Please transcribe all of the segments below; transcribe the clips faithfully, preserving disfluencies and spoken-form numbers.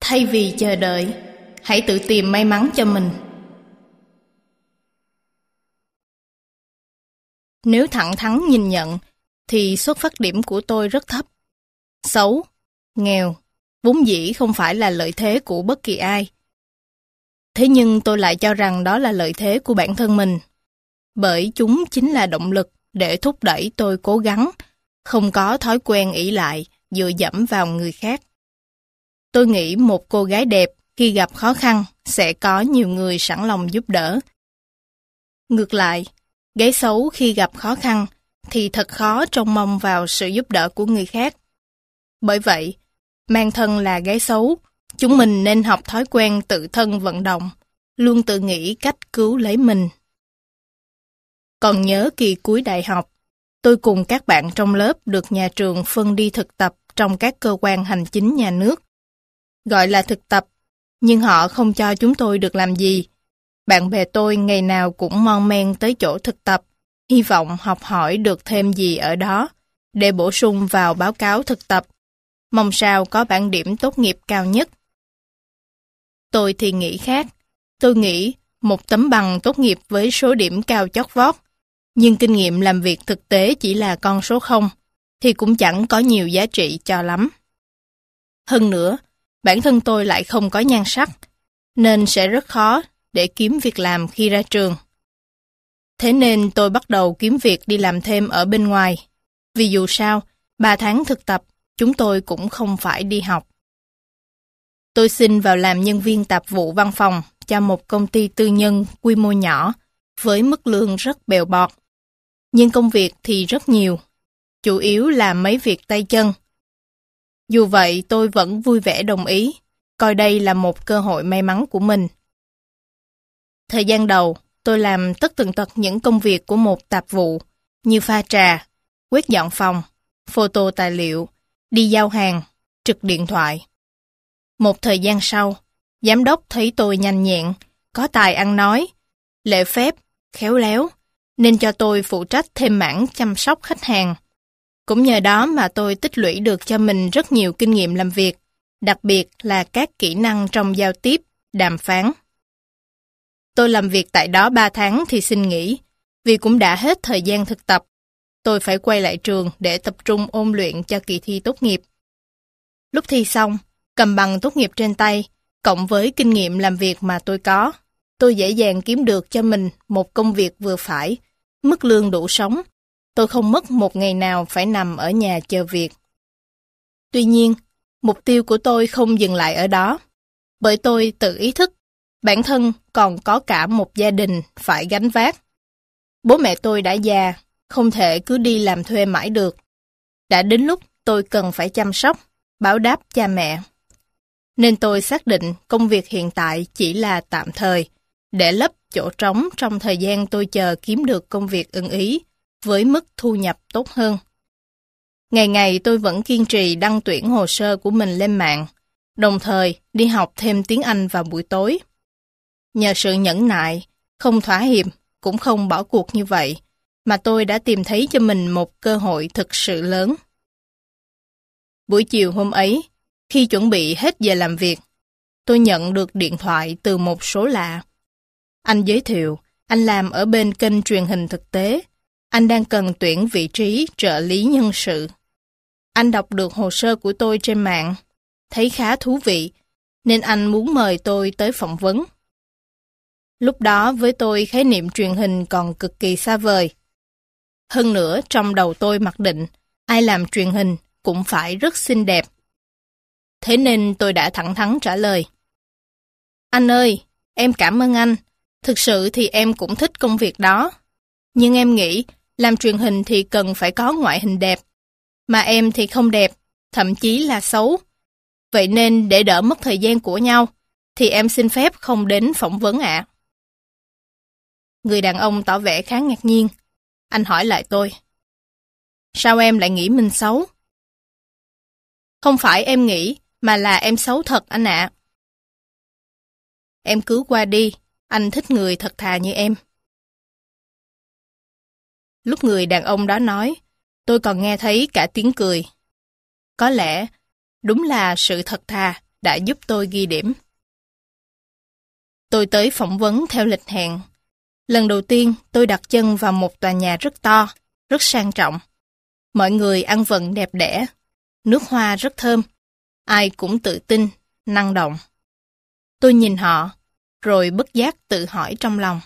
Thay vì chờ đợi, hãy tự tìm may mắn cho mình. Nếu thẳng thắn nhìn nhận, thì xuất phát điểm của tôi rất thấp. Xấu, nghèo, vốn dĩ không phải là lợi thế của bất kỳ ai. Thế nhưng tôi lại cho rằng đó là lợi thế của bản thân mình, bởi chúng chính là động lực để thúc đẩy tôi cố gắng, không có thói quen ỷ lại, dựa dẫm vào người khác. Tôi nghĩ một cô gái đẹp khi gặp khó khăn sẽ có nhiều người sẵn lòng giúp đỡ. Ngược lại, gái xấu khi gặp khó khăn thì thật khó trông mong vào sự giúp đỡ của người khác. Bởi vậy, mang thân là gái xấu, chúng mình nên học thói quen tự thân vận động, luôn tự nghĩ cách cứu lấy mình. Còn nhớ kỳ cuối đại học, tôi cùng các bạn trong lớp được nhà trường phân đi thực tập trong các cơ quan hành chính nhà nước. Gọi là thực tập, nhưng họ không cho chúng tôi được làm gì. Bạn bè tôi ngày nào cũng mon men tới chỗ thực tập, hy vọng học hỏi được thêm gì ở đó, để bổ sung vào báo cáo thực tập, mong sao có bảng điểm tốt nghiệp cao nhất. Tôi thì nghĩ khác. Tôi nghĩ một tấm bằng tốt nghiệp với số điểm cao chót vót, nhưng kinh nghiệm làm việc thực tế chỉ là con số không, thì cũng chẳng có nhiều giá trị cho lắm. Hơn nữa, bản thân tôi lại không có nhan sắc, nên sẽ rất khó để kiếm việc làm khi ra trường. Thế nên tôi bắt đầu kiếm việc đi làm thêm ở bên ngoài. Vì dù sao, ba tháng thực tập, chúng tôi cũng không phải đi học. Tôi xin vào làm nhân viên tạp vụ văn phòng cho một công ty tư nhân quy mô nhỏ, với mức lương rất bèo bọt. Nhưng công việc thì rất nhiều, chủ yếu là mấy việc tay chân. Dù vậy, tôi vẫn vui vẻ đồng ý, coi đây là một cơ hội may mắn của mình. Thời gian đầu, tôi làm tất tần tật những công việc của một tạp vụ, như pha trà, quét dọn phòng, photo tài liệu, đi giao hàng, trực điện thoại. Một thời gian sau, giám đốc thấy tôi nhanh nhẹn, có tài ăn nói, lễ phép, khéo léo, nên cho tôi phụ trách thêm mảng chăm sóc khách hàng. Cũng nhờ đó mà tôi tích lũy được cho mình rất nhiều kinh nghiệm làm việc, đặc biệt là các kỹ năng trong giao tiếp, đàm phán. Tôi làm việc tại đó ba tháng thì xin nghỉ, vì cũng đã hết thời gian thực tập. Tôi phải quay lại trường để tập trung ôn luyện cho kỳ thi tốt nghiệp. Lúc thi xong, cầm bằng tốt nghiệp trên tay, cộng với kinh nghiệm làm việc mà tôi có, tôi dễ dàng kiếm được cho mình một công việc vừa phải, mức lương đủ sống. Tôi không mất một ngày nào phải nằm ở nhà chờ việc. Tuy nhiên, mục tiêu của tôi không dừng lại ở đó, bởi tôi tự ý thức bản thân còn có cả một gia đình phải gánh vác. Bố mẹ tôi đã già, không thể cứ đi làm thuê mãi được. Đã đến lúc tôi cần phải chăm sóc, báo đáp cha mẹ. Nên tôi xác định công việc hiện tại chỉ là tạm thời, để lấp chỗ trống trong thời gian tôi chờ kiếm được công việc ưng ý, với mức thu nhập tốt hơn. Ngày ngày tôi vẫn kiên trì đăng tuyển hồ sơ của mình lên mạng, đồng thời đi học thêm tiếng Anh vào buổi tối. Nhờ sự nhẫn nại, không thỏa hiệp, cũng không bỏ cuộc như vậy, mà tôi đã tìm thấy cho mình một cơ hội thực sự lớn. Buổi chiều hôm ấy, khi chuẩn bị hết giờ làm việc, tôi nhận được điện thoại từ một số lạ. Anh giới thiệu, anh làm ở bên kênh truyền hình thực tế. Anh đang cần tuyển vị trí trợ lý nhân sự. Anh đọc được hồ sơ của tôi trên mạng, thấy khá thú vị, nên anh muốn mời tôi tới phỏng vấn. Lúc đó với tôi khái niệm truyền hình còn cực kỳ xa vời. Hơn nữa trong đầu tôi mặc định, ai làm truyền hình cũng phải rất xinh đẹp. Thế nên tôi đã thẳng thắn trả lời. Anh ơi, em cảm ơn anh. Thực sự thì em cũng thích công việc đó. Nhưng em nghĩ làm truyền hình thì cần phải có ngoại hình đẹp. Mà em thì không đẹp, thậm chí là xấu. Vậy nên để đỡ mất thời gian của nhau, thì em xin phép không đến phỏng vấn ạ. Người đàn ông tỏ vẻ khá ngạc nhiên. Anh hỏi lại tôi. Sao em lại nghĩ mình xấu? Không phải em nghĩ, mà là em xấu thật anh ạ. Em cứ qua đi, anh thích người thật thà như em. Lúc người đàn ông đó nói, tôi còn nghe thấy cả tiếng cười. Có lẽ, đúng là sự thật thà đã giúp tôi ghi điểm. Tôi tới phỏng vấn theo lịch hẹn. Lần đầu tiên tôi đặt chân vào một tòa nhà rất to, rất sang trọng. Mọi người ăn vận đẹp đẽ, nước hoa rất thơm, ai cũng tự tin, năng động. Tôi nhìn họ, rồi bất giác tự hỏi trong lòng.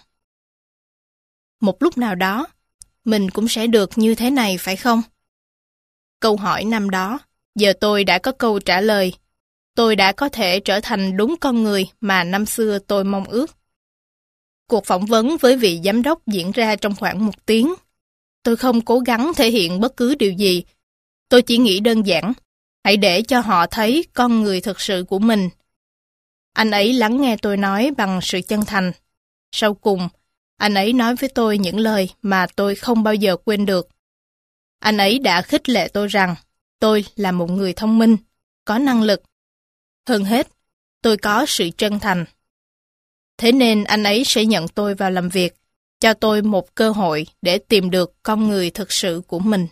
Một lúc nào đó, mình cũng sẽ được như thế này phải không? Câu hỏi năm đó, giờ tôi đã có câu trả lời. Tôi đã có thể trở thành đúng con người mà năm xưa tôi mong ước. Cuộc phỏng vấn với vị giám đốc diễn ra trong khoảng một tiếng. Tôi không cố gắng thể hiện bất cứ điều gì. Tôi chỉ nghĩ đơn giản, hãy để cho họ thấy con người thực sự của mình. Anh ấy lắng nghe tôi nói bằng sự chân thành. Sau cùng, anh ấy nói với tôi những lời mà tôi không bao giờ quên được. Anh ấy đã khích lệ tôi rằng tôi là một người thông minh, có năng lực. Hơn hết, tôi có sự chân thành. Thế nên anh ấy sẽ nhận tôi vào làm việc, cho tôi một cơ hội để tìm được con người thực sự của mình.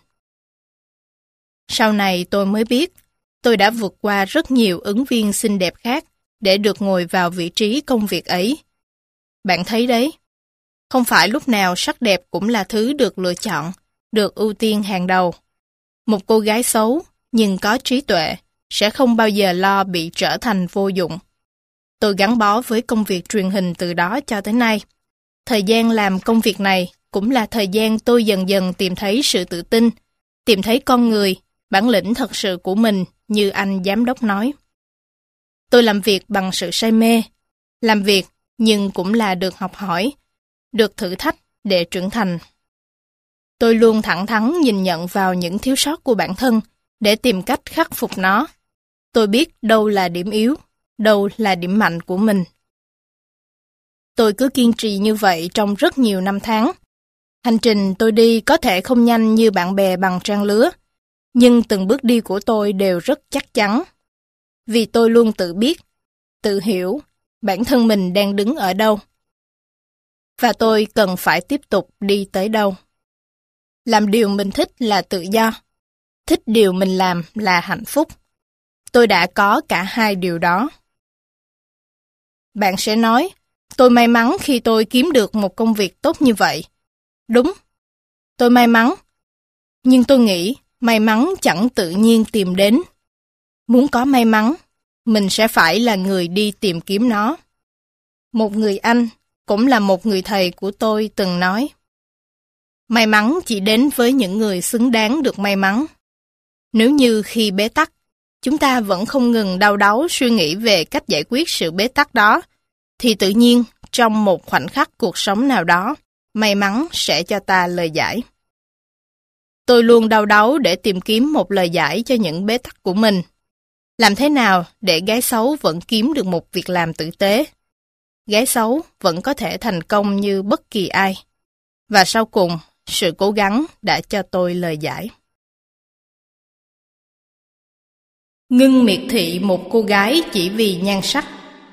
Sau này tôi mới biết, tôi đã vượt qua rất nhiều ứng viên xinh đẹp khác để được ngồi vào vị trí công việc ấy. Bạn thấy đấy, không phải lúc nào sắc đẹp cũng là thứ được lựa chọn, được ưu tiên hàng đầu. Một cô gái xấu, nhưng có trí tuệ, sẽ không bao giờ lo bị trở thành vô dụng. Tôi gắn bó với công việc truyền hình từ đó cho tới nay. Thời gian làm công việc này cũng là thời gian tôi dần dần tìm thấy sự tự tin, tìm thấy con người, bản lĩnh thật sự của mình như anh giám đốc nói. Tôi làm việc bằng sự say mê, làm việc nhưng cũng là được học hỏi, được thử thách để trưởng thành. Tôi luôn thẳng thắn nhìn nhận vào những thiếu sót của bản thân để tìm cách khắc phục nó. Tôi biết đâu là điểm yếu, đâu là điểm mạnh của mình. Tôi cứ kiên trì như vậy trong rất nhiều năm tháng. Hành trình tôi đi có thể không nhanh như bạn bè bằng trang lứa, nhưng từng bước đi của tôi đều rất chắc chắn. Vì tôi luôn tự biết, tự hiểu bản thân mình đang đứng ở đâu. Và tôi cần phải tiếp tục đi tới đâu. Làm điều mình thích là tự do. Thích điều mình làm là hạnh phúc. Tôi đã có cả hai điều đó. Bạn sẽ nói, tôi may mắn khi tôi kiếm được một công việc tốt như vậy. Đúng, tôi may mắn. Nhưng tôi nghĩ may mắn chẳng tự nhiên tìm đến. Muốn có may mắn, mình sẽ phải là người đi tìm kiếm nó. Một người anh, cũng là một người thầy của tôi từng nói, may mắn chỉ đến với những người xứng đáng được may mắn. Nếu như khi bế tắc, chúng ta vẫn không ngừng đau đáu suy nghĩ về cách giải quyết sự bế tắc đó, thì tự nhiên, trong một khoảnh khắc cuộc sống nào đó, may mắn sẽ cho ta lời giải. Tôi luôn đau đáu để tìm kiếm một lời giải cho những bế tắc của mình. Làm thế nào để gái xấu vẫn kiếm được một việc làm tử tế? Gái xấu vẫn có thể thành công như bất kỳ ai. Và sau cùng, sự cố gắng đã cho tôi lời giải. Ngưng miệt thị một cô gái chỉ vì nhan sắc.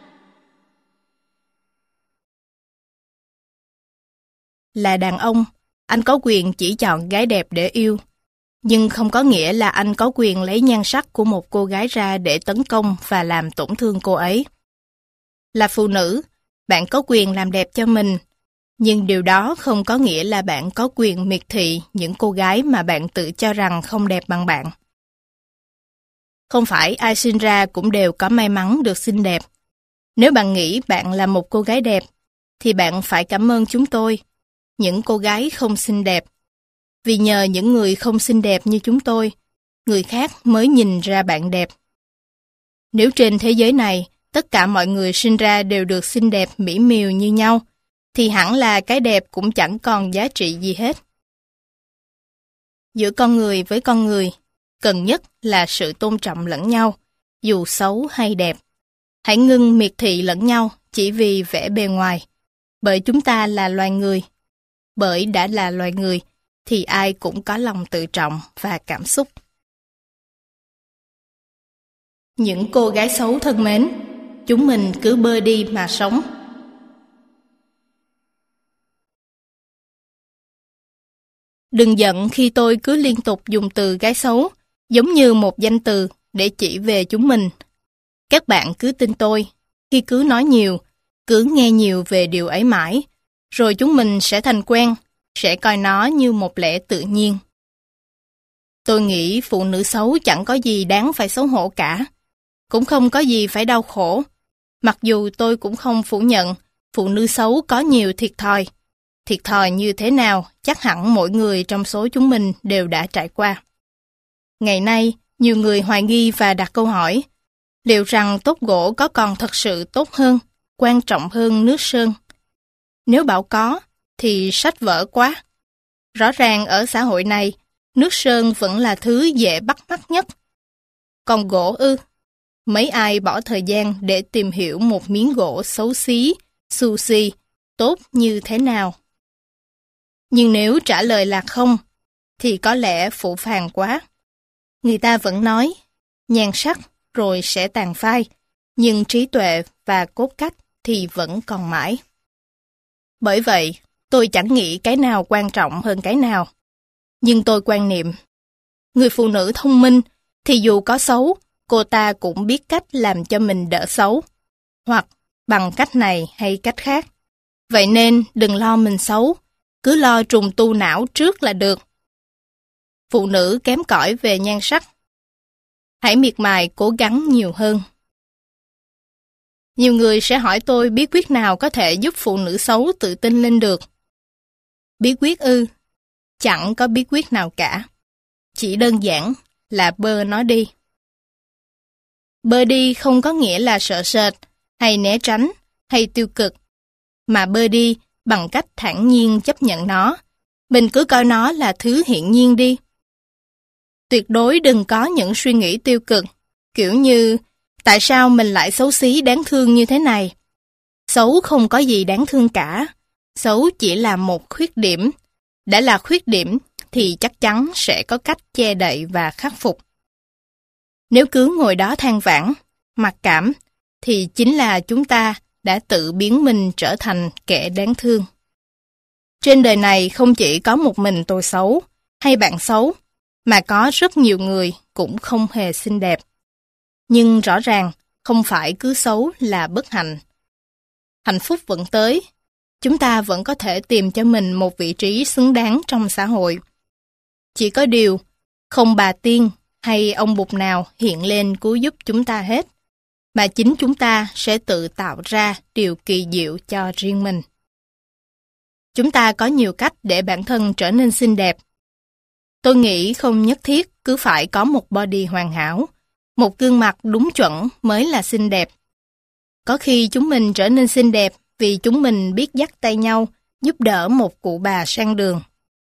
Là đàn ông, anh có quyền chỉ chọn gái đẹp để yêu, nhưng không có nghĩa là anh có quyền lấy nhan sắc của một cô gái ra để tấn công và làm tổn thương cô ấy. Là phụ nữ, bạn có quyền làm đẹp cho mình, nhưng điều đó không có nghĩa là bạn có quyền miệt thị những cô gái mà bạn tự cho rằng không đẹp bằng bạn. Không phải ai sinh ra cũng đều có may mắn được xinh đẹp. Nếu bạn nghĩ bạn là một cô gái đẹp, thì bạn phải cảm ơn chúng tôi, những cô gái không xinh đẹp. Vì nhờ những người không xinh đẹp như chúng tôi, người khác mới nhìn ra bạn đẹp. Nếu trên thế giới này, tất cả mọi người sinh ra đều được xinh đẹp mỹ miều như nhau, thì hẳn là cái đẹp cũng chẳng còn giá trị gì hết. Giữa con người với con người, cần nhất là sự tôn trọng lẫn nhau, dù xấu hay đẹp. Hãy ngưng miệt thị lẫn nhau chỉ vì vẻ bề ngoài, bởi chúng ta là loài người. Bởi đã là loài người, thì ai cũng có lòng tự trọng và cảm xúc. Những cô gái xấu thân mến, chúng mình cứ bơi đi mà sống. Đừng giận khi tôi cứ liên tục dùng từ gái xấu, giống như một danh từ để chỉ về chúng mình. Các bạn cứ tin tôi, khi cứ nói nhiều, cứ nghe nhiều về điều ấy mãi, rồi chúng mình sẽ thành quen, sẽ coi nó như một lẽ tự nhiên. Tôi nghĩ phụ nữ xấu chẳng có gì đáng phải xấu hổ cả, cũng không có gì phải đau khổ. Mặc dù tôi cũng không phủ nhận, phụ nữ xấu có nhiều thiệt thòi. Thiệt thòi như thế nào, chắc hẳn mỗi người trong số chúng mình đều đã trải qua. Ngày nay, nhiều người hoài nghi và đặt câu hỏi, liệu rằng tốt gỗ có còn thật sự tốt hơn, quan trọng hơn nước sơn? Nếu bảo có, thì sách vở quá. Rõ ràng ở xã hội này, nước sơn vẫn là thứ dễ bắt mắt nhất. Còn gỗ ư? Mấy ai bỏ thời gian để tìm hiểu một miếng gỗ xấu xí, xù xì, tốt như thế nào? Nhưng nếu trả lời là không, thì có lẽ phũ phàng quá. Người ta vẫn nói, nhan sắc rồi sẽ tàn phai, nhưng trí tuệ và cốt cách thì vẫn còn mãi. Bởi vậy, tôi chẳng nghĩ cái nào quan trọng hơn cái nào. Nhưng tôi quan niệm, người phụ nữ thông minh thì dù có xấu, cô ta cũng biết cách làm cho mình đỡ xấu, hoặc bằng cách này hay cách khác. Vậy nên đừng lo mình xấu, cứ lo trùng tu não trước là được. Phụ nữ kém cỏi về nhan sắc, hãy miệt mài cố gắng nhiều hơn. Nhiều người sẽ hỏi tôi bí quyết nào có thể giúp phụ nữ xấu tự tin lên được. Bí quyết ư? Chẳng có bí quyết nào cả. Chỉ đơn giản là bơ nó đi. Bơ đi không có nghĩa là sợ sệt, hay né tránh, hay tiêu cực, mà bơ đi bằng cách thản nhiên chấp nhận nó. Mình cứ coi nó là thứ hiển nhiên đi. Tuyệt đối đừng có những suy nghĩ tiêu cực, kiểu như tại sao mình lại xấu xí đáng thương như thế này? Xấu không có gì đáng thương cả. Xấu chỉ là một khuyết điểm. Đã là khuyết điểm thì chắc chắn sẽ có cách che đậy và khắc phục. Nếu cứ ngồi đó than vãn, mặc cảm, thì chính là chúng ta đã tự biến mình trở thành kẻ đáng thương. Trên đời này không chỉ có một mình tôi xấu, hay bạn xấu, mà có rất nhiều người cũng không hề xinh đẹp. Nhưng rõ ràng, không phải cứ xấu là bất hạnh. Hạnh phúc vẫn tới, chúng ta vẫn có thể tìm cho mình một vị trí xứng đáng trong xã hội. Chỉ có điều, không bà tiên hay ông Bụt nào hiện lên cứu giúp chúng ta hết, mà chính chúng ta sẽ tự tạo ra điều kỳ diệu cho riêng mình. Chúng ta có nhiều cách để bản thân trở nên xinh đẹp. Tôi nghĩ không nhất thiết cứ phải có một body hoàn hảo, một gương mặt đúng chuẩn mới là xinh đẹp. Có khi chúng mình trở nên xinh đẹp vì chúng mình biết dắt tay nhau, giúp đỡ một cụ bà sang đường.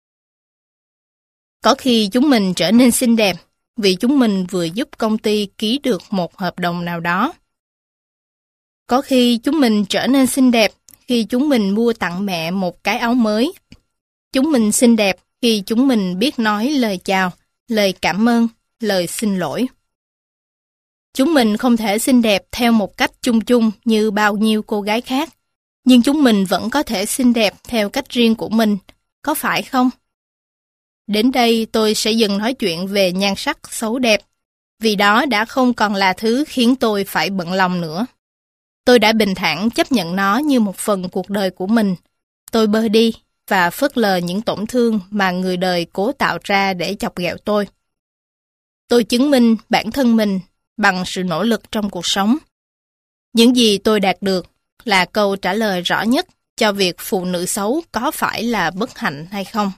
Có khi chúng mình trở nên xinh đẹp vì chúng mình vừa giúp công ty ký được một hợp đồng nào đó. Có khi chúng mình trở nên xinh đẹp khi chúng mình mua tặng mẹ một cái áo mới. Chúng mình xinh đẹp khi chúng mình biết nói lời chào, lời cảm ơn, lời xin lỗi. Chúng mình không thể xinh đẹp theo một cách chung chung như bao nhiêu cô gái khác, nhưng chúng mình vẫn có thể xinh đẹp theo cách riêng của mình, có phải không? Đến đây tôi sẽ dừng nói chuyện về nhan sắc xấu đẹp, vì đó đã không còn là thứ khiến tôi phải bận lòng nữa. Tôi đã bình thản chấp nhận nó như một phần cuộc đời của mình. Tôi bơ đi và phớt lờ những tổn thương mà người đời cố tạo ra để chọc ghẹo tôi. Tôi chứng minh bản thân mình bằng sự nỗ lực trong cuộc sống. Những gì tôi đạt được là câu trả lời rõ nhất cho việc phụ nữ xấu có phải là bất hạnh hay không.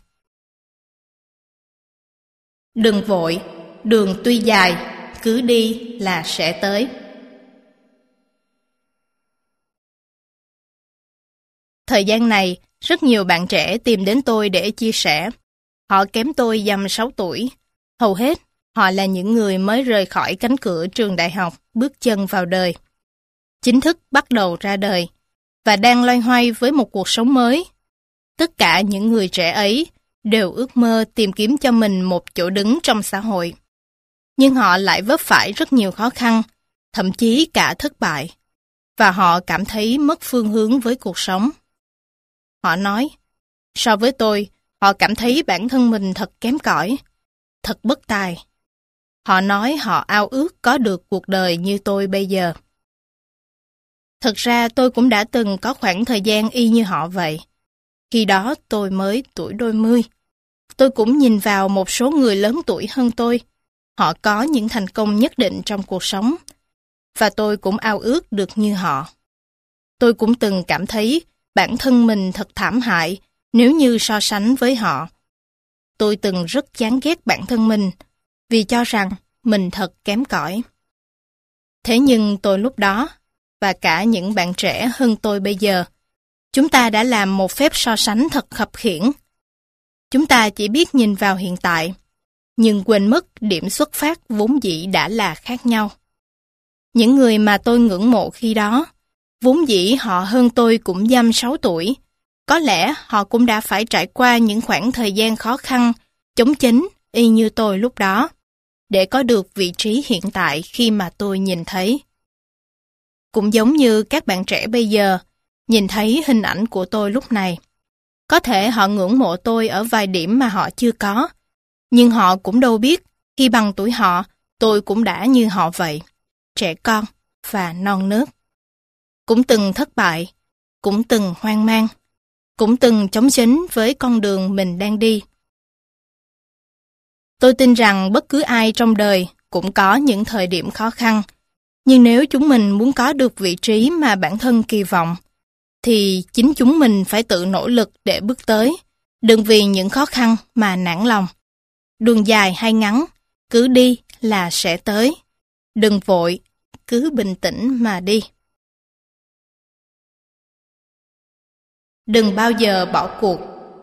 Đừng vội, đường tuy dài, cứ đi là sẽ tới. Thời gian này, rất nhiều bạn trẻ tìm đến tôi để chia sẻ. Họ kém tôi dăm sáu tuổi. Hầu hết, họ là những người mới rời khỏi cánh cửa trường đại học, bước chân vào đời. Chính thức bắt đầu ra đời, và đang loay hoay với một cuộc sống mới. Tất cả những người trẻ ấy đều ước mơ tìm kiếm cho mình một chỗ đứng trong xã hội. Nhưng họ lại vấp phải rất nhiều khó khăn, thậm chí cả thất bại. Và họ cảm thấy mất phương hướng với cuộc sống. Họ nói, so với tôi, họ cảm thấy bản thân mình thật kém cỏi, thật bất tài. Họ nói họ ao ước có được cuộc đời như tôi bây giờ. Thật ra tôi cũng đã từng có khoảng thời gian y như họ vậy. Khi đó tôi mới tuổi đôi mươi. Tôi cũng nhìn vào một số người lớn tuổi hơn tôi. Họ có những thành công nhất định trong cuộc sống. Và tôi cũng ao ước được như họ. Tôi cũng từng cảm thấy bản thân mình thật thảm hại nếu như so sánh với họ. Tôi từng rất chán ghét bản thân mình vì cho rằng mình thật kém cỏi. Thế nhưng tôi lúc đó, và cả những bạn trẻ hơn tôi bây giờ, chúng ta đã làm một phép so sánh thật khập khiễng. Chúng ta chỉ biết nhìn vào hiện tại, nhưng quên mất điểm xuất phát vốn dĩ đã là khác nhau. Những người mà tôi ngưỡng mộ khi đó, vốn dĩ họ hơn tôi cũng dăm sáu tuổi. Có lẽ họ cũng đã phải trải qua những khoảng thời gian khó khăn, chống chánh y như tôi lúc đó, để có được vị trí hiện tại khi mà tôi nhìn thấy. Cũng giống như các bạn trẻ bây giờ, nhìn thấy hình ảnh của tôi lúc này. Có thể họ ngưỡng mộ tôi ở vài điểm mà họ chưa có, nhưng họ cũng đâu biết, khi bằng tuổi họ, tôi cũng đã như họ vậy, trẻ con và non nớt. Cũng từng thất bại, cũng từng hoang mang, cũng từng chống chánh với con đường mình đang đi. Tôi tin rằng bất cứ ai trong đời cũng có những thời điểm khó khăn, nhưng nếu chúng mình muốn có được vị trí mà bản thân kỳ vọng, thì chính chúng mình phải tự nỗ lực để bước tới, đừng vì những khó khăn mà nản lòng. Đường dài hay ngắn, cứ đi là sẽ tới. Đừng vội, cứ bình tĩnh mà đi. Đừng bao giờ bỏ cuộc.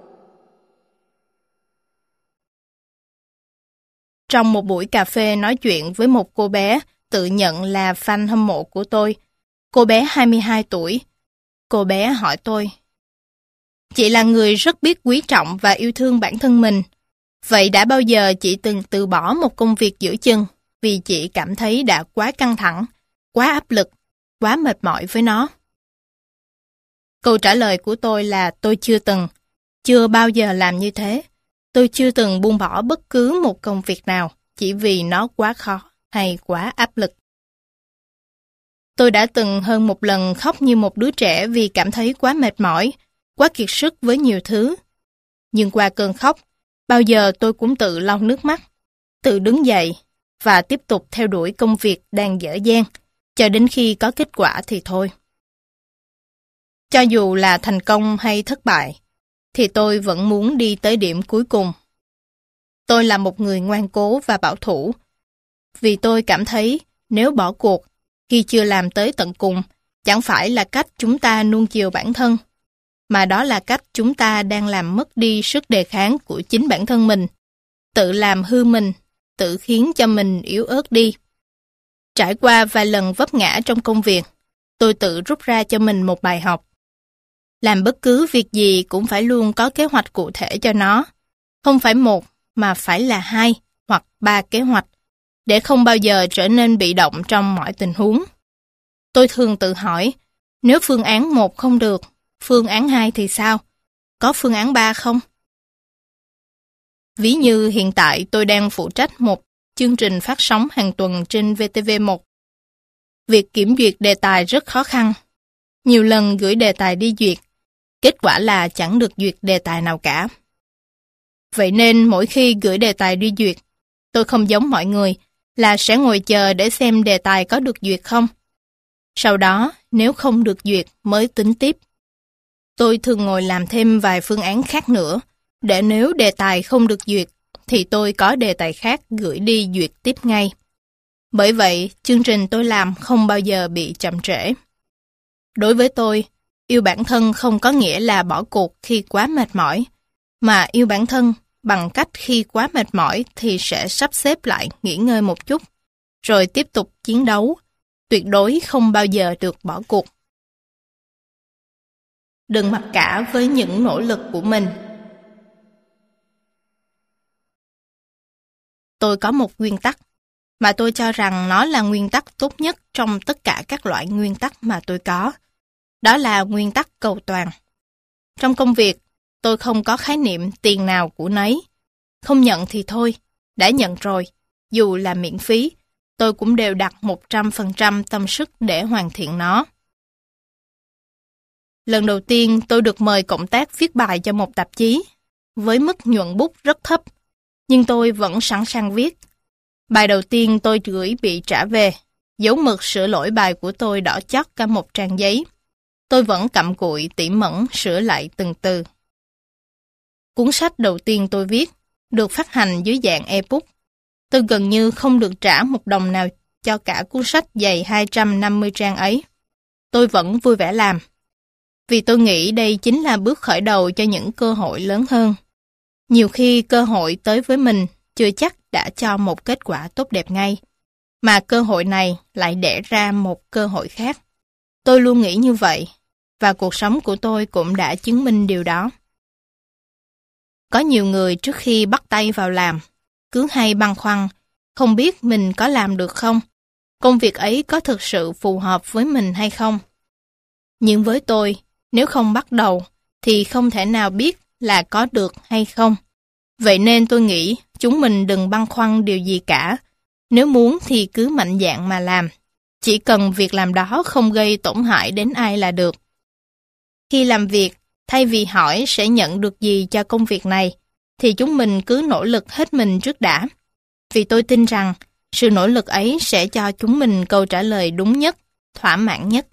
Trong một buổi cà phê nói chuyện với một cô bé tự nhận là fan hâm mộ của tôi, cô bé hai mươi hai tuổi, cô bé hỏi tôi: "Chị là người rất biết quý trọng và yêu thương bản thân mình. Vậy đã bao giờ chị từng từ bỏ một công việc giữa chừng vì chị cảm thấy đã quá căng thẳng, quá áp lực, quá mệt mỏi với nó?" Câu trả lời của tôi là tôi chưa từng, chưa bao giờ làm như thế. Tôi chưa từng buông bỏ bất cứ một công việc nào chỉ vì nó quá khó hay quá áp lực. Tôi đã từng hơn một lần khóc như một đứa trẻ vì cảm thấy quá mệt mỏi, quá kiệt sức với nhiều thứ. Nhưng qua cơn khóc, bao giờ tôi cũng tự lau nước mắt, tự đứng dậy và tiếp tục theo đuổi công việc đang dở dang, cho đến khi có kết quả thì thôi. Cho dù là thành công hay thất bại, thì tôi vẫn muốn đi tới điểm cuối cùng. Tôi là một người ngoan cố và bảo thủ, vì tôi cảm thấy nếu bỏ cuộc khi chưa làm tới tận cùng, chẳng phải là cách chúng ta nuông chiều bản thân, mà đó là cách chúng ta đang làm mất đi sức đề kháng của chính bản thân mình, tự làm hư mình, tự khiến cho mình yếu ớt đi. Trải qua vài lần vấp ngã trong công việc, tôi tự rút ra cho mình một bài học. Làm bất cứ việc gì cũng phải luôn có kế hoạch cụ thể cho nó, không phải một mà phải là hai hoặc ba kế hoạch, để không bao giờ trở nên bị động trong mọi tình huống. Tôi thường tự hỏi, nếu phương án một không được, phương án hai thì sao? Có phương án ba không? Ví như hiện tại tôi đang phụ trách một chương trình phát sóng hàng tuần trên vê tê vê một. Việc kiểm duyệt đề tài rất khó khăn. Nhiều lần gửi đề tài đi duyệt, kết quả là chẳng được duyệt đề tài nào cả. Vậy nên mỗi khi gửi đề tài đi duyệt, tôi không giống mọi người là sẽ ngồi chờ để xem đề tài có được duyệt không. Sau đó, nếu không được duyệt mới tính tiếp. Tôi thường ngồi làm thêm vài phương án khác nữa, để nếu đề tài không được duyệt, thì tôi có đề tài khác gửi đi duyệt tiếp ngay. Bởi vậy, chương trình tôi làm không bao giờ bị chậm trễ. Đối với tôi, yêu bản thân không có nghĩa là bỏ cuộc khi quá mệt mỏi, mà yêu bản thân bằng cách khi quá mệt mỏi thì sẽ sắp xếp lại nghỉ ngơi một chút, rồi tiếp tục chiến đấu, tuyệt đối không bao giờ được bỏ cuộc. Đừng mặc cả với những nỗ lực của mình. Tôi có một nguyên tắc, mà tôi cho rằng nó là nguyên tắc tốt nhất trong tất cả các loại nguyên tắc mà tôi có. Đó là nguyên tắc cầu toàn. Trong công việc, tôi không có khái niệm tiền nào của nấy. Không nhận thì thôi, đã nhận rồi, dù là miễn phí, tôi cũng đều đặt một trăm phần trăm tâm sức để hoàn thiện nó. Lần đầu tiên tôi được mời cộng tác viết bài cho một tạp chí, với mức nhuận bút rất thấp, nhưng tôi vẫn sẵn sàng viết. Bài đầu tiên tôi gửi bị trả về, dấu mực sửa lỗi bài của tôi đỏ chót cả một trang giấy. Tôi vẫn cặm cụi tỉ mẩn sửa lại từng từ. Cuốn sách đầu tiên tôi viết, được phát hành dưới dạng ebook. Tôi gần như không được trả một đồng nào cho cả cuốn sách dày hai trăm năm mươi trang ấy. Tôi vẫn vui vẻ làm, vì tôi nghĩ đây chính là bước khởi đầu cho những cơ hội lớn hơn. Nhiều khi cơ hội tới với mình chưa chắc đã cho một kết quả tốt đẹp ngay, mà cơ hội này lại đẻ ra một cơ hội khác. Tôi luôn nghĩ như vậy, và cuộc sống của tôi cũng đã chứng minh điều đó. Có nhiều người trước khi bắt tay vào làm, cứ hay băn khoăn, không biết mình có làm được không? Công việc ấy có thực sự phù hợp với mình hay không? Nhưng với tôi, nếu không bắt đầu, thì không thể nào biết là có được hay không. Vậy nên tôi nghĩ chúng mình đừng băn khoăn điều gì cả. Nếu muốn thì cứ mạnh dạn mà làm. Chỉ cần việc làm đó không gây tổn hại đến ai là được. Khi làm việc, thay vì hỏi sẽ nhận được gì cho công việc này, thì chúng mình cứ nỗ lực hết mình trước đã. Vì tôi tin rằng sự nỗ lực ấy sẽ cho chúng mình câu trả lời đúng nhất, thỏa mãn nhất.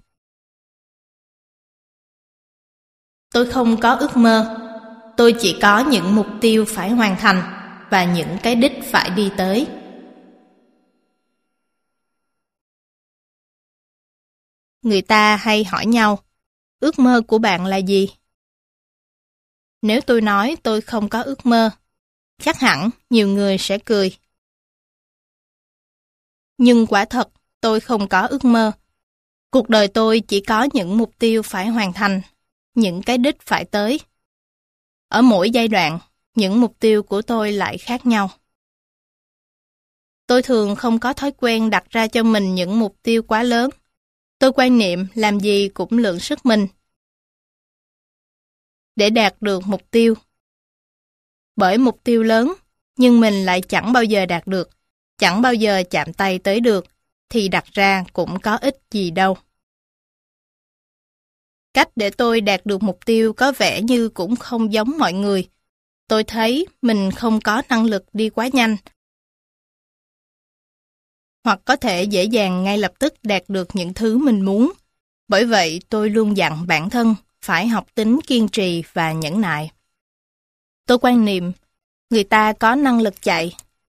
Tôi không có ước mơ. Tôi chỉ có những mục tiêu phải hoàn thành và những cái đích phải đi tới. Người ta hay hỏi nhau, ước mơ của bạn là gì? Nếu tôi nói tôi không có ước mơ, chắc hẳn nhiều người sẽ cười. Nhưng quả thật, tôi không có ước mơ. Cuộc đời tôi chỉ có những mục tiêu phải hoàn thành, những cái đích phải tới. Ở mỗi giai đoạn, những mục tiêu của tôi lại khác nhau. Tôi thường không có thói quen đặt ra cho mình những mục tiêu quá lớn. Tôi quan niệm làm gì cũng lượng sức mình để đạt được mục tiêu. Bởi mục tiêu lớn, nhưng mình lại chẳng bao giờ đạt được, chẳng bao giờ chạm tay tới được, thì đặt ra cũng có ích gì đâu. Cách để tôi đạt được mục tiêu có vẻ như cũng không giống mọi người. Tôi thấy mình không có năng lực đi quá nhanh, hoặc có thể dễ dàng ngay lập tức đạt được những thứ mình muốn. Bởi vậy tôi luôn dặn bản thân phải học tính kiên trì và nhẫn nại. Tôi quan niệm, người ta có năng lực chạy,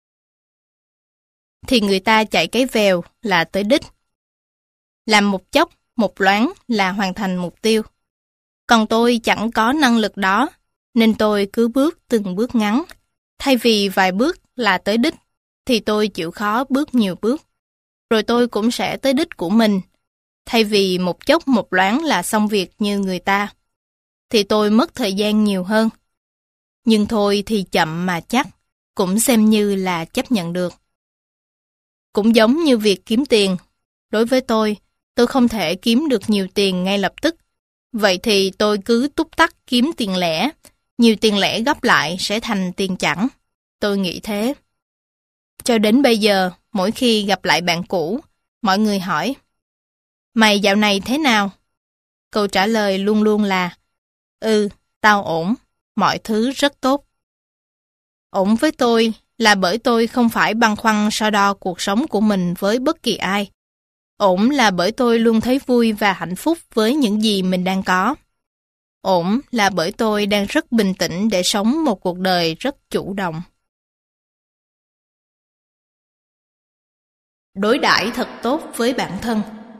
thì người ta chạy cái vèo là tới đích. Làm một chốc, một loáng là hoàn thành mục tiêu. Còn tôi chẳng có năng lực đó, nên tôi cứ bước từng bước ngắn. Thay vì vài bước là tới đích, thì tôi chịu khó bước nhiều bước. Rồi tôi cũng sẽ tới đích của mình. Thay vì một chốc một loáng là xong việc như người ta, thì tôi mất thời gian nhiều hơn. Nhưng thôi thì chậm mà chắc, cũng xem như là chấp nhận được. Cũng giống như việc kiếm tiền. Đối với tôi, tôi không thể kiếm được nhiều tiền ngay lập tức. Vậy thì tôi cứ túc tắc kiếm tiền lẻ. Nhiều tiền lẻ góp lại sẽ thành tiền chẵn. Tôi nghĩ thế. Cho đến bây giờ, mỗi khi gặp lại bạn cũ, mọi người hỏi, mày dạo này thế nào? Câu trả lời luôn luôn là, ừ, tao ổn, mọi thứ rất tốt. Ổn với tôi là bởi tôi không phải băn khoăn so đo cuộc sống của mình với bất kỳ ai. Ổn là bởi tôi luôn thấy vui và hạnh phúc với những gì mình đang có. Ổn là bởi tôi đang rất bình tĩnh để sống một cuộc đời rất chủ động. Đối đãi thật tốt với bản thân.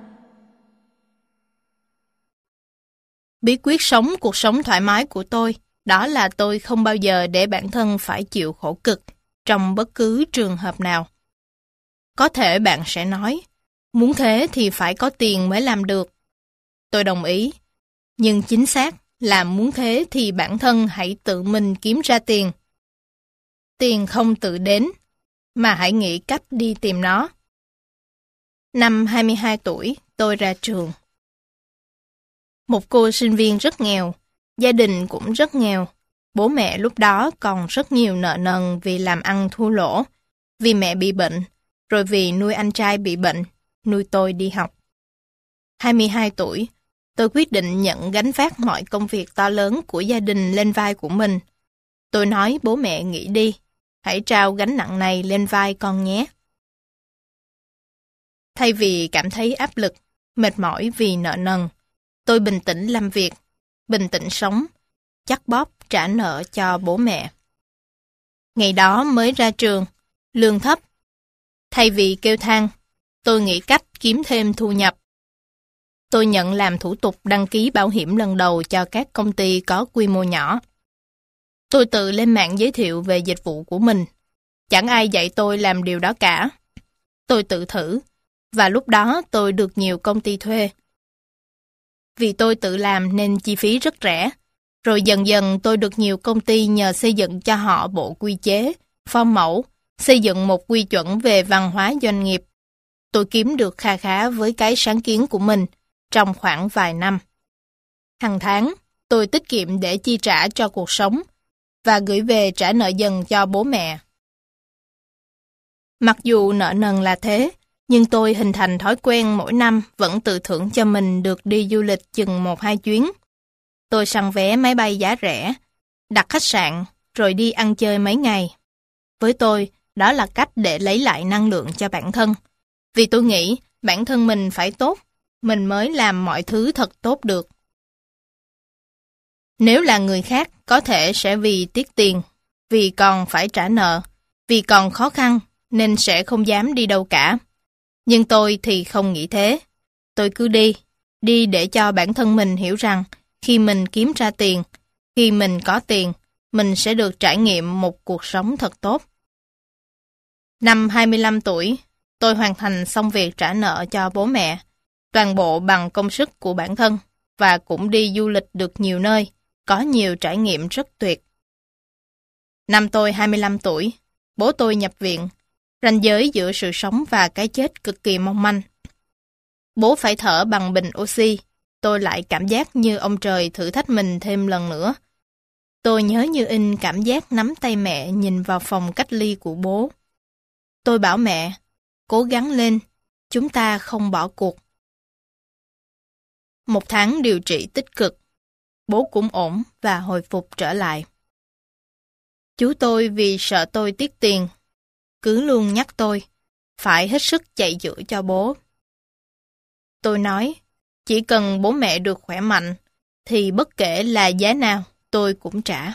Bí quyết sống cuộc sống thoải mái của tôi, đó là tôi không bao giờ để bản thân phải chịu khổ cực trong bất cứ trường hợp nào. Có thể bạn sẽ nói, muốn thế thì phải có tiền mới làm được. Tôi đồng ý, nhưng chính xác là muốn thế thì bản thân hãy tự mình kiếm ra tiền. Tiền không tự đến, mà hãy nghĩ cách đi tìm nó. Năm hai mươi hai tuổi, tôi ra trường. Một cô sinh viên rất nghèo, gia đình cũng rất nghèo. Bố mẹ lúc đó còn rất nhiều nợ nần vì làm ăn thua lỗ. vì mẹ bị bệnh, rồi vì nuôi anh trai bị bệnh, nuôi tôi đi học. hai mươi hai tuổi, tôi quyết định nhận gánh vác mọi công việc to lớn của gia đình lên vai của mình. Tôi nói bố mẹ nghỉ đi, hãy trao gánh nặng này lên vai con nhé. Thay vì cảm thấy áp lực, mệt mỏi vì nợ nần, tôi bình tĩnh làm việc, bình tĩnh sống, chắt bóp trả nợ cho bố mẹ. Ngày đó mới ra trường, lương thấp. Thay vì kêu than, tôi nghĩ cách kiếm thêm thu nhập. Tôi nhận làm thủ tục đăng ký bảo hiểm lần đầu cho các công ty có quy mô nhỏ. Tôi tự lên mạng giới thiệu về dịch vụ của mình. Chẳng ai dạy tôi làm điều đó cả. Tôi tự thử, và lúc đó tôi được nhiều công ty thuê. Vì tôi tự làm nên chi phí rất rẻ. Rồi dần dần tôi được nhiều công ty nhờ xây dựng cho họ bộ quy chế, form mẫu, xây dựng một quy chuẩn về văn hóa doanh nghiệp. Tôi kiếm được kha khá với cái sáng kiến của mình trong khoảng vài năm. Hàng tháng, tôi tiết kiệm để chi trả cho cuộc sống và gửi về trả nợ dần cho bố mẹ. Mặc dù nợ nần là thế, nhưng tôi hình thành thói quen mỗi năm vẫn tự thưởng cho mình được đi du lịch chừng một hai chuyến. Tôi săn vé máy bay giá rẻ, đặt khách sạn, rồi đi ăn chơi mấy ngày. Với tôi, đó là cách để lấy lại năng lượng cho bản thân. Vì tôi nghĩ bản thân mình phải tốt, mình mới làm mọi thứ thật tốt được. Nếu là người khác, có thể sẽ vì tiếc tiền, vì còn phải trả nợ, vì còn khó khăn, nên sẽ không dám đi đâu cả. Nhưng tôi thì không nghĩ thế. Tôi cứ đi, đi để cho bản thân mình hiểu rằng khi mình kiếm ra tiền, khi mình có tiền, mình sẽ được trải nghiệm một cuộc sống thật tốt. Năm hai mươi lăm tuổi, tôi hoàn thành xong việc trả nợ cho bố mẹ, toàn bộ bằng công sức của bản thân, và cũng đi du lịch được nhiều nơi, có nhiều trải nghiệm rất tuyệt. Năm tôi hai mươi lăm tuổi, bố tôi nhập viện, ranh giới giữa sự sống và cái chết cực kỳ mong manh. Bố phải thở bằng bình oxy, tôi lại cảm giác như ông trời thử thách mình thêm lần nữa. Tôi nhớ như in cảm giác nắm tay mẹ nhìn vào phòng cách ly của bố. Tôi bảo mẹ, cố gắng lên, chúng ta không bỏ cuộc. Một tháng điều trị tích cực, bố cũng ổn và hồi phục trở lại. Chú tôi vì sợ tôi tiếc tiền, cứ luôn nhắc tôi, phải hết sức chạy chữa cho bố. Tôi nói, chỉ cần bố mẹ được khỏe mạnh, thì bất kể là giá nào, tôi cũng trả.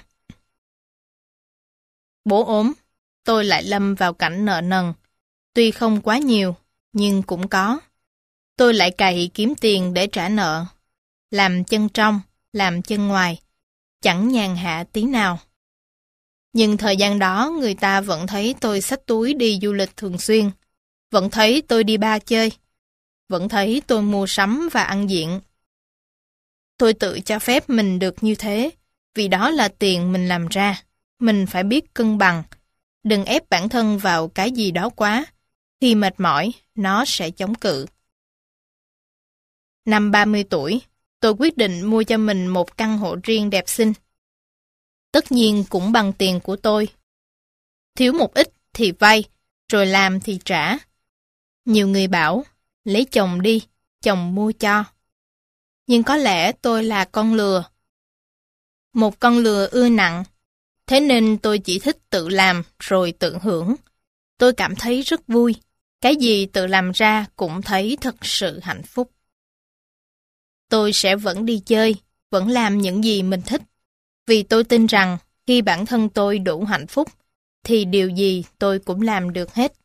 Bố ốm, tôi lại lâm vào cảnh nợ nần. Tuy không quá nhiều, nhưng cũng có. Tôi lại cày kiếm tiền để trả nợ. Làm chân trong, làm chân ngoài, chẳng nhàn hạ tí nào. Nhưng thời gian đó người ta vẫn thấy tôi xách túi đi du lịch thường xuyên, vẫn thấy tôi đi bar chơi, vẫn thấy tôi mua sắm và ăn diện. Tôi tự cho phép mình được như thế, vì đó là tiền mình làm ra. Mình phải biết cân bằng, đừng ép bản thân vào cái gì đó quá. Khi mệt mỏi, nó sẽ chống cự. Năm ba mươi tuổi, tôi quyết định mua cho mình một căn hộ riêng đẹp xinh. Tất nhiên cũng bằng tiền của tôi. Thiếu một ít thì vay, rồi làm thì trả. Nhiều người bảo, lấy chồng đi, chồng mua cho. Nhưng có lẽ tôi là con lừa. Một con lừa ưa nặng. Thế nên tôi chỉ thích tự làm rồi tự hưởng. Tôi cảm thấy rất vui. Cái gì tự làm ra cũng thấy thật sự hạnh phúc. Tôi sẽ vẫn đi chơi, vẫn làm những gì mình thích. Vì tôi tin rằng khi bản thân tôi đủ hạnh phúc, thì điều gì tôi cũng làm được hết.